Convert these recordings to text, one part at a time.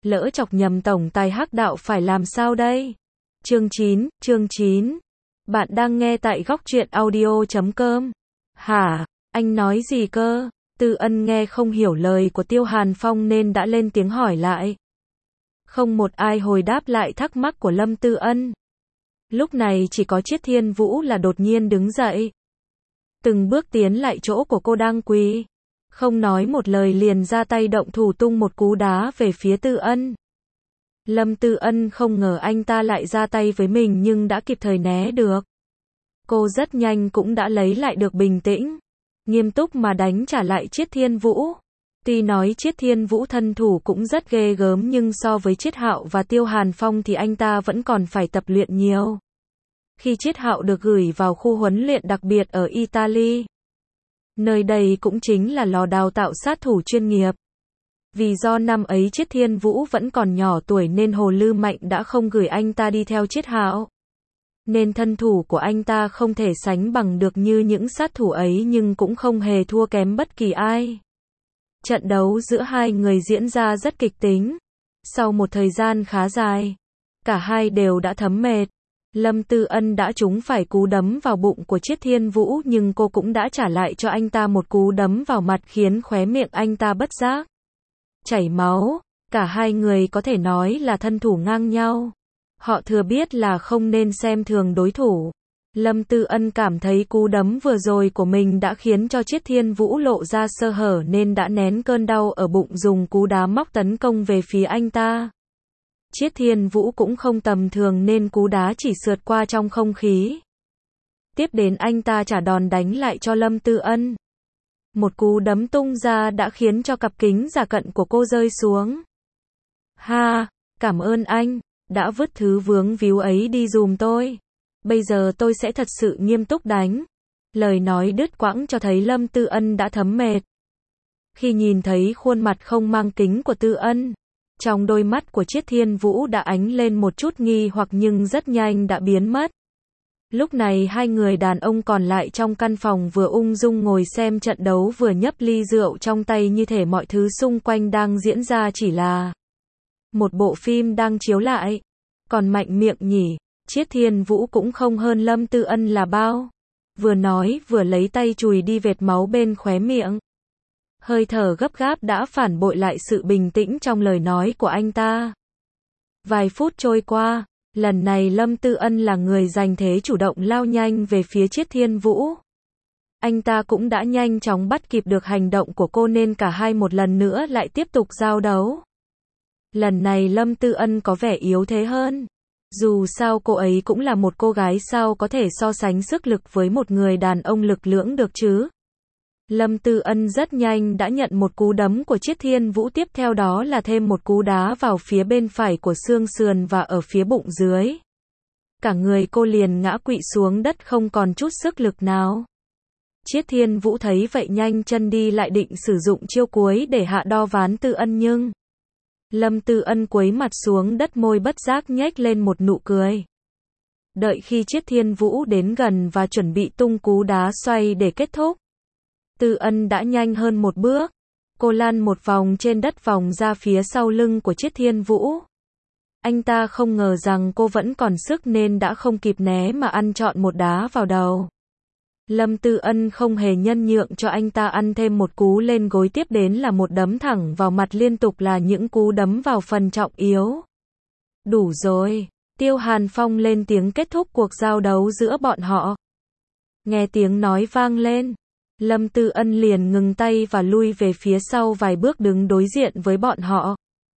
lỡ chọc nhầm tổng tài Hắc đạo phải làm sao đây? Chương 9. Bạn đang nghe tại góc truyện audio.com. Hả? Anh nói gì cơ? Tư Ân nghe không hiểu lời của Tiêu Hàn Phong nên đã lên tiếng hỏi lại. Không một ai hồi đáp lại thắc mắc của Lâm Tư Ân. Lúc này chỉ có Triết Thiên Vũ là đột nhiên đứng dậy. Từng bước tiến lại chỗ của cô đang quỳ. Không nói một lời liền ra tay động thủ tung một cú đá về phía Tư Ân. Lâm Tư Ân không ngờ anh ta lại ra tay với mình nhưng đã kịp thời né được. Cô rất nhanh cũng đã lấy lại được bình tĩnh. Nghiêm túc mà đánh trả lại Triết Thiên Vũ. Tuy nói Triết Thiên Vũ thân thủ cũng rất ghê gớm nhưng so với Triết Hạo và Tiêu Hàn Phong thì anh ta vẫn còn phải tập luyện nhiều. Khi Triết Hạo được gửi vào khu huấn luyện đặc biệt ở Italy. Nơi đây cũng chính là lò đào tạo sát thủ chuyên nghiệp. Vì do năm ấy Triết Thiên Vũ vẫn còn nhỏ tuổi nên Hồ Lư Mạnh đã không gửi anh ta đi theo Triết Hạo. Nên thân thủ của anh ta không thể sánh bằng được như những sát thủ ấy nhưng cũng không hề thua kém bất kỳ ai. Trận đấu giữa hai người diễn ra rất kịch tính. Sau một thời gian khá dài, cả hai đều đã thấm mệt. Lâm Tư Ân đã trúng phải cú đấm vào bụng của Triết Thiên Vũ nhưng cô cũng đã trả lại cho anh ta một cú đấm vào mặt khiến khóe miệng anh ta bất giác chảy máu. Cả hai người có thể nói là thân thủ ngang nhau. Họ thừa biết là không nên xem thường đối thủ. Lâm Tư Ân cảm thấy cú đấm vừa rồi của mình đã khiến cho Triết Thiên Vũ lộ ra sơ hở nên đã nén cơn đau ở bụng dùng cú đá móc tấn công về phía anh ta. Triết Thiên Vũ cũng không tầm thường nên cú đá chỉ sượt qua trong không khí. Tiếp đến anh ta trả đòn đánh lại cho Lâm Tư Ân. Một cú đấm tung ra đã khiến cho cặp kính giả cận của cô rơi xuống. Ha, cảm ơn anh, đã vứt thứ vướng víu ấy đi giùm tôi. Bây giờ tôi sẽ thật sự nghiêm túc đánh. Lời nói đứt quãng cho thấy Lâm Tư Ân đã thấm mệt. Khi nhìn thấy khuôn mặt không mang kính của Tư Ân, trong đôi mắt của Triết Thiên Vũ đã ánh lên một chút nghi hoặc nhưng rất nhanh đã biến mất. Lúc này hai người đàn ông còn lại trong căn phòng vừa ung dung ngồi xem trận đấu vừa nhấp ly rượu trong tay như thể mọi thứ xung quanh đang diễn ra chỉ là một bộ phim đang chiếu lại. Còn mạnh miệng nhỉ, Triết Thiên Vũ cũng không hơn Lâm Tư Ân là bao. Vừa nói vừa lấy tay chùi đi vệt máu bên khóe miệng. Hơi thở gấp gáp đã phản bội lại sự bình tĩnh trong lời nói của anh ta. Vài phút trôi qua, lần này Lâm Tư Ân là người giành thế chủ động lao nhanh về phía Triết Thiên Vũ. Anh ta cũng đã nhanh chóng bắt kịp được hành động của cô nên cả hai một lần nữa lại tiếp tục giao đấu. Lần này Lâm Tư Ân có vẻ yếu thế hơn. Dù sao cô ấy cũng là một cô gái sao có thể so sánh sức lực với một người đàn ông lực lưỡng được chứ. Lâm Tư Ân rất nhanh đã nhận một cú đấm của Triết Thiên Vũ, tiếp theo đó là thêm một cú đá vào phía bên phải của xương sườn và ở phía bụng dưới. Cả người cô liền ngã quỵ xuống đất không còn chút sức lực nào. Triết Thiên Vũ thấy vậy nhanh chân đi lại định sử dụng chiêu cuối để hạ đo ván Tư Ân nhưng Lâm Tư Ân cúi mặt xuống đất, môi bất giác nhếch lên một nụ cười. Đợi khi Triết Thiên Vũ đến gần và chuẩn bị tung cú đá xoay để kết thúc, Tư Ân đã nhanh hơn một bước. Cô lăn một vòng trên đất vòng ra phía sau lưng của Triết Thiên Vũ. Anh ta không ngờ rằng cô vẫn còn sức nên đã không kịp né mà ăn trọn một đá vào đầu. Lâm Tư Ân không hề nhân nhượng cho anh ta ăn thêm một cú lên gối, tiếp đến là một đấm thẳng vào mặt, liên tục là những cú đấm vào phần trọng yếu. Đủ rồi, Tiêu Hàn Phong lên tiếng kết thúc cuộc giao đấu giữa bọn họ. Nghe tiếng nói vang lên, Lâm Tư Ân liền ngừng tay và lui về phía sau vài bước đứng đối diện với bọn họ.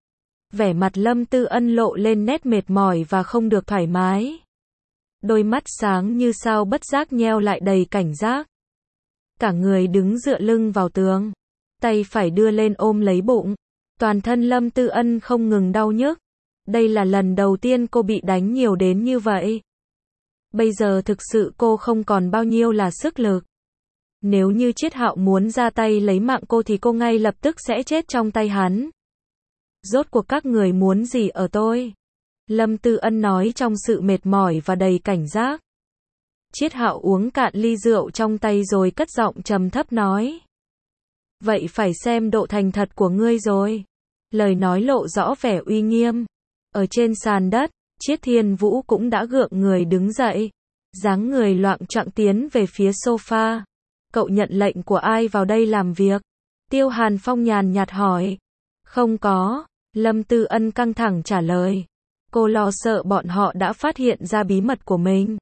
Vẻ mặt Lâm Tư Ân lộ lên nét mệt mỏi và không được thoải mái. Đôi mắt sáng như sao bất giác nheo lại đầy cảnh giác. Cả người đứng dựa lưng vào tường, tay phải đưa lên ôm lấy bụng. Toàn thân Lâm Tư Ân không ngừng đau nhức. Đây là lần đầu tiên cô bị đánh nhiều đến như vậy. Bây giờ thực sự cô không còn bao nhiêu là sức lực. Nếu như Triết Hạo muốn ra tay lấy mạng cô thì cô ngay lập tức sẽ chết trong tay hắn. Rốt cuộc các người muốn gì ở tôi? Lâm Tư Ân nói trong sự mệt mỏi và đầy cảnh giác. Triết Hạo uống cạn ly rượu trong tay rồi cất giọng trầm thấp nói. Vậy phải xem độ thành thật của ngươi rồi. lời nói lộ rõ vẻ uy nghiêm. Ở trên sàn đất, Triết Thiên Vũ cũng đã gượng người đứng dậy, dáng người loạng choạng tiến về phía sofa. Cậu nhận lệnh của ai vào đây làm việc? Tiêu Hàn Phong nhàn nhạt hỏi. Không có, Lâm Tư Ân căng thẳng trả lời. Cô lo sợ bọn họ đã phát hiện ra bí mật của mình.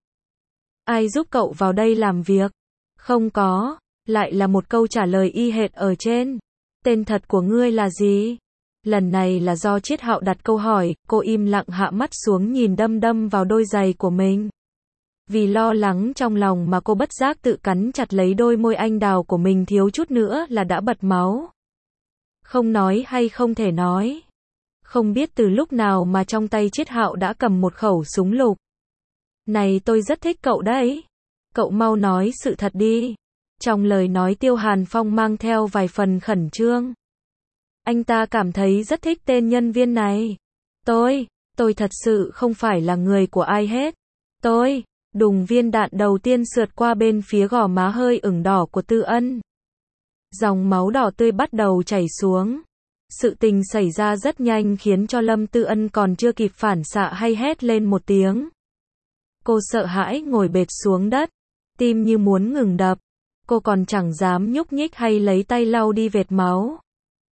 Ai giúp cậu vào đây làm việc? Không có, lại là một câu trả lời y hệt ở trên. Tên thật của ngươi là gì? Lần này là do Triết Hạo đặt câu hỏi, cô im lặng hạ mắt xuống nhìn đăm đăm vào đôi giày của mình. Vì lo lắng trong lòng mà cô bất giác tự cắn chặt lấy đôi môi anh đào của mình, thiếu chút nữa là đã bật máu. Không nói hay không thể nói. Không biết từ lúc nào mà trong tay Triết Hạo đã cầm một khẩu súng lục. Này, tôi rất thích cậu đấy. Cậu mau nói sự thật đi. Trong lời nói Tiêu Hàn Phong mang theo vài phần khẩn trương. Anh ta cảm thấy rất thích tên nhân viên này. Tôi thật sự không phải là người của ai hết. Đùng, viên đạn đầu tiên sượt qua bên phía gò má hơi ửng đỏ của Tư Ân. Dòng máu đỏ tươi bắt đầu chảy xuống. Sự tình xảy ra rất nhanh khiến cho Lâm Tư Ân còn chưa kịp phản xạ hay hét lên một tiếng. Cô sợ hãi ngồi bệt xuống đất, tim như muốn ngừng đập. Cô còn chẳng dám nhúc nhích hay lấy tay lau đi vệt máu.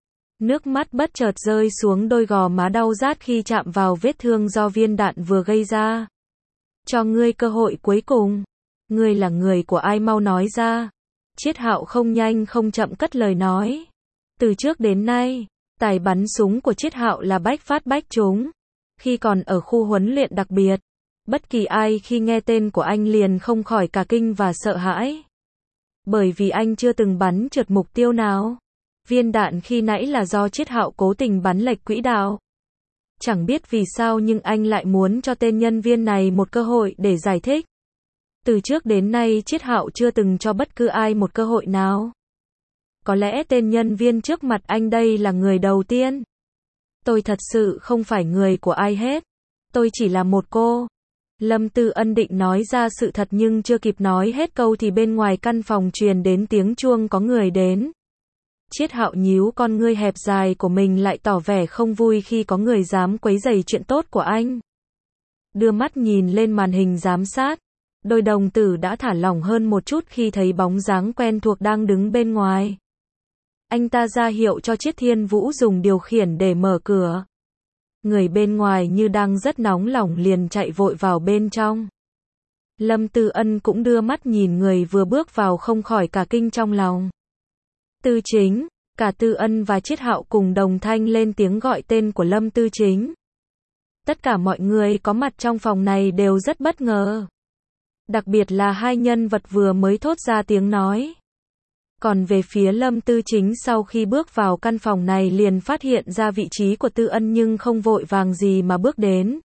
Nước mắt bất chợt rơi xuống đôi gò má đau rát khi chạm vào vết thương do viên đạn vừa gây ra. Cho ngươi cơ hội cuối cùng. Ngươi là người của ai, mau nói ra. Triết Hạo không nhanh không chậm cất lời nói. Từ trước đến nay, tài bắn súng của Triết Hạo là bách phát bách trúng. Khi còn ở khu huấn luyện đặc biệt, bất kỳ ai khi nghe tên của anh liền không khỏi cả kinh và sợ hãi. Bởi vì anh chưa từng bắn trượt mục tiêu nào. Viên đạn khi nãy là do Triết Hạo cố tình bắn lệch quỹ đạo. Chẳng biết vì sao nhưng anh lại muốn cho tên nhân viên này một cơ hội để giải thích. Từ trước đến nay Triết Hạo chưa từng cho bất cứ ai một cơ hội nào. Có lẽ tên nhân viên trước mặt anh đây là người đầu tiên. Tôi thật sự không phải người của ai hết. Tôi chỉ là một cô. Lâm Tư Ân định nói ra sự thật nhưng chưa kịp nói hết câu thì bên ngoài căn phòng truyền đến tiếng chuông có người đến. Triết Hạo nhíu con ngươi hẹp dài của mình lại tỏ vẻ không vui khi có người dám quấy rầy chuyện tốt của anh. Đưa mắt nhìn lên màn hình giám sát. Đôi đồng tử đã thả lỏng hơn một chút khi thấy bóng dáng quen thuộc đang đứng bên ngoài. Anh ta ra hiệu cho Triết Thiên Vũ dùng điều khiển để mở cửa. Người bên ngoài như đang rất nóng lòng liền chạy vội vào bên trong. Lâm Tư Ân cũng đưa mắt nhìn người vừa bước vào không khỏi cả kinh trong lòng. Tư Chính, cả Tư Ân và Triết Hạo cùng đồng thanh lên tiếng gọi tên của Lâm Tư Chính. Tất cả mọi người có mặt trong phòng này đều rất bất ngờ. Đặc biệt là hai nhân vật vừa mới thốt ra tiếng nói. Còn về phía Lâm Tư Chính sau khi bước vào căn phòng này liền phát hiện ra vị trí của Tư Ân nhưng không vội vàng gì mà bước đến.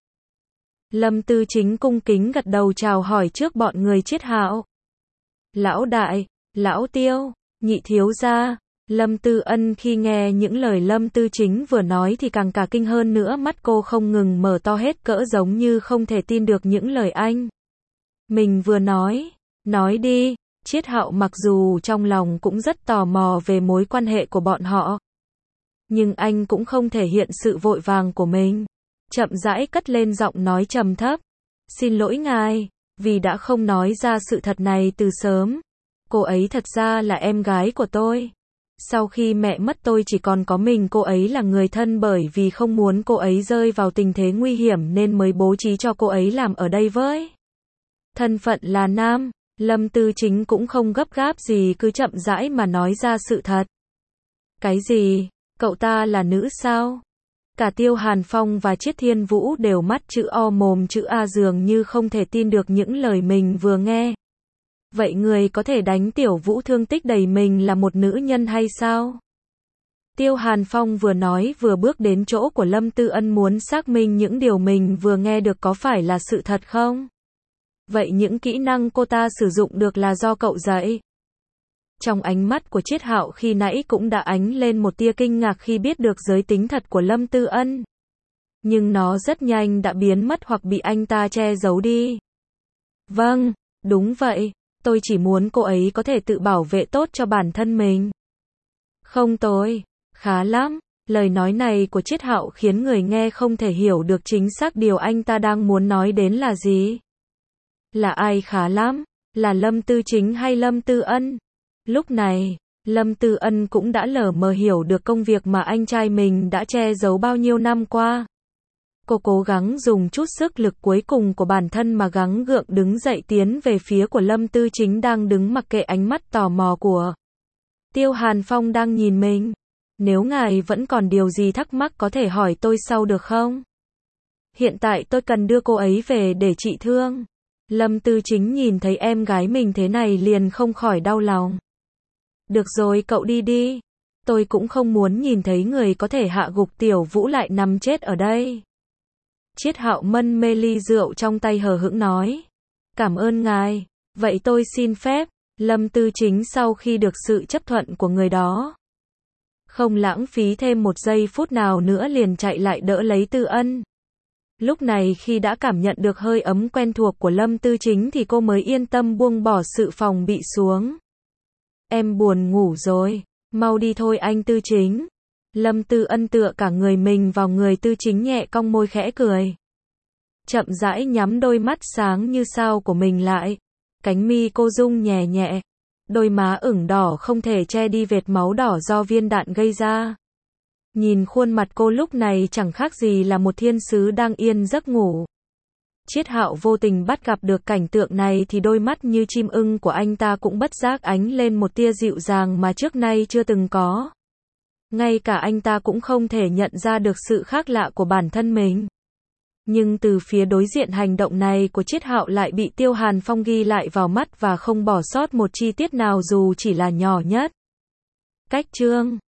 Lâm Tư Chính cung kính gật đầu chào hỏi trước bọn người Triết Hạo. Lão đại, lão Tiêu, nhị thiếu gia. Lâm Tư Ân khi nghe những lời Lâm Tư Chính vừa nói thì càng cả kinh hơn nữa, mắt cô không ngừng mở to hết cỡ giống như không thể tin được những lời anh mình vừa nói. Nói đi. Triết Hạo mặc dù trong lòng cũng rất tò mò về mối quan hệ của bọn họ, nhưng anh cũng không thể hiện sự vội vàng của mình. Chậm rãi cất lên giọng nói trầm thấp. Xin lỗi ngài, vì đã không nói ra sự thật này từ sớm. Cô ấy thật ra là em gái của tôi. Sau khi mẹ mất tôi chỉ còn có mình cô ấy là người thân, bởi vì không muốn cô ấy rơi vào tình thế nguy hiểm nên mới bố trí cho cô ấy làm ở đây với thân phận là nam. Lâm Tư Chính cũng không gấp gáp gì, cứ chậm rãi mà nói ra sự thật. Cái gì? Cậu ta là nữ sao? Cả Tiêu Hàn Phong và Triết Thiên Vũ đều mắt chữ O mồm chữ A, dường như không thể tin được những lời mình vừa nghe. Vậy người có thể đánh Tiểu Vũ thương tích đầy mình là một nữ nhân hay sao? Tiêu Hàn Phong vừa nói vừa bước đến chỗ của Lâm Tư Ân muốn xác minh những điều mình vừa nghe được có phải là sự thật không? Vậy những kỹ năng cô ta sử dụng được là do cậu dạy? Trong ánh mắt của Triết Hạo khi nãy cũng đã ánh lên một tia kinh ngạc khi biết được giới tính thật của Lâm Tư Ân. Nhưng nó rất nhanh đã biến mất hoặc bị anh ta che giấu đi. Vâng, đúng vậy, tôi chỉ muốn cô ấy có thể tự bảo vệ tốt cho bản thân mình. Không, tôi khá lắm. Lời nói này của Chiết Hạo khiến người nghe không thể hiểu được chính xác điều anh ta đang muốn nói đến là gì. Là ai khá lắm? Là Lâm Tư Chính hay Lâm Tư Ân? Lúc này, Lâm Tư Ân cũng đã lờ mờ hiểu được công việc mà anh trai mình đã che giấu bao nhiêu năm qua. Cô cố gắng dùng chút sức lực cuối cùng của bản thân mà gắng gượng đứng dậy tiến về phía của Lâm Tư Chính đang đứng mặc kệ ánh mắt tò mò của Tiêu Hàn Phong đang nhìn mình. Nếu ngài vẫn còn điều gì thắc mắc có thể hỏi tôi sau được không? Hiện tại tôi cần đưa cô ấy về để trị thương. Lâm Tư Chính nhìn thấy em gái mình thế này liền không khỏi đau lòng. Được rồi cậu đi đi. Tôi cũng không muốn nhìn thấy người có thể hạ gục Tiểu Vũ lại nằm chết ở đây. Chiết Hạo mân mê ly rượu trong tay hờ hững nói. Cảm ơn ngài. Vậy tôi xin phép. Lâm Tư Chính sau khi được sự chấp thuận của người đó, không lãng phí thêm một giây phút nào nữa liền chạy lại đỡ lấy Tư Ân. Lúc này khi đã cảm nhận được hơi ấm quen thuộc của Lâm Tư Chính thì cô mới yên tâm buông bỏ sự phòng bị xuống. Em buồn ngủ rồi, mau đi thôi anh Tư Chính. Lâm Tư Ân tựa cả người mình vào người Tư Chính nhẹ cong môi khẽ cười. Chậm rãi nhắm đôi mắt sáng như sao của mình lại. Cánh mi cô rung nhẹ nhẹ. Đôi má ửng đỏ không thể che đi vệt máu đỏ do viên đạn gây ra. Nhìn khuôn mặt cô lúc này chẳng khác gì là một thiên sứ đang yên giấc ngủ. Chiết Hạo vô tình bắt gặp được cảnh tượng này thì đôi mắt như chim ưng của anh ta cũng bất giác ánh lên một tia dịu dàng mà trước nay chưa từng có. Ngay cả anh ta cũng không thể nhận ra được sự khác lạ của bản thân mình. Nhưng từ phía đối diện hành động này của Chiết Hạo lại bị Tiêu Hàn Phong ghi lại vào mắt và không bỏ sót một chi tiết nào dù chỉ là nhỏ nhất. Cách chương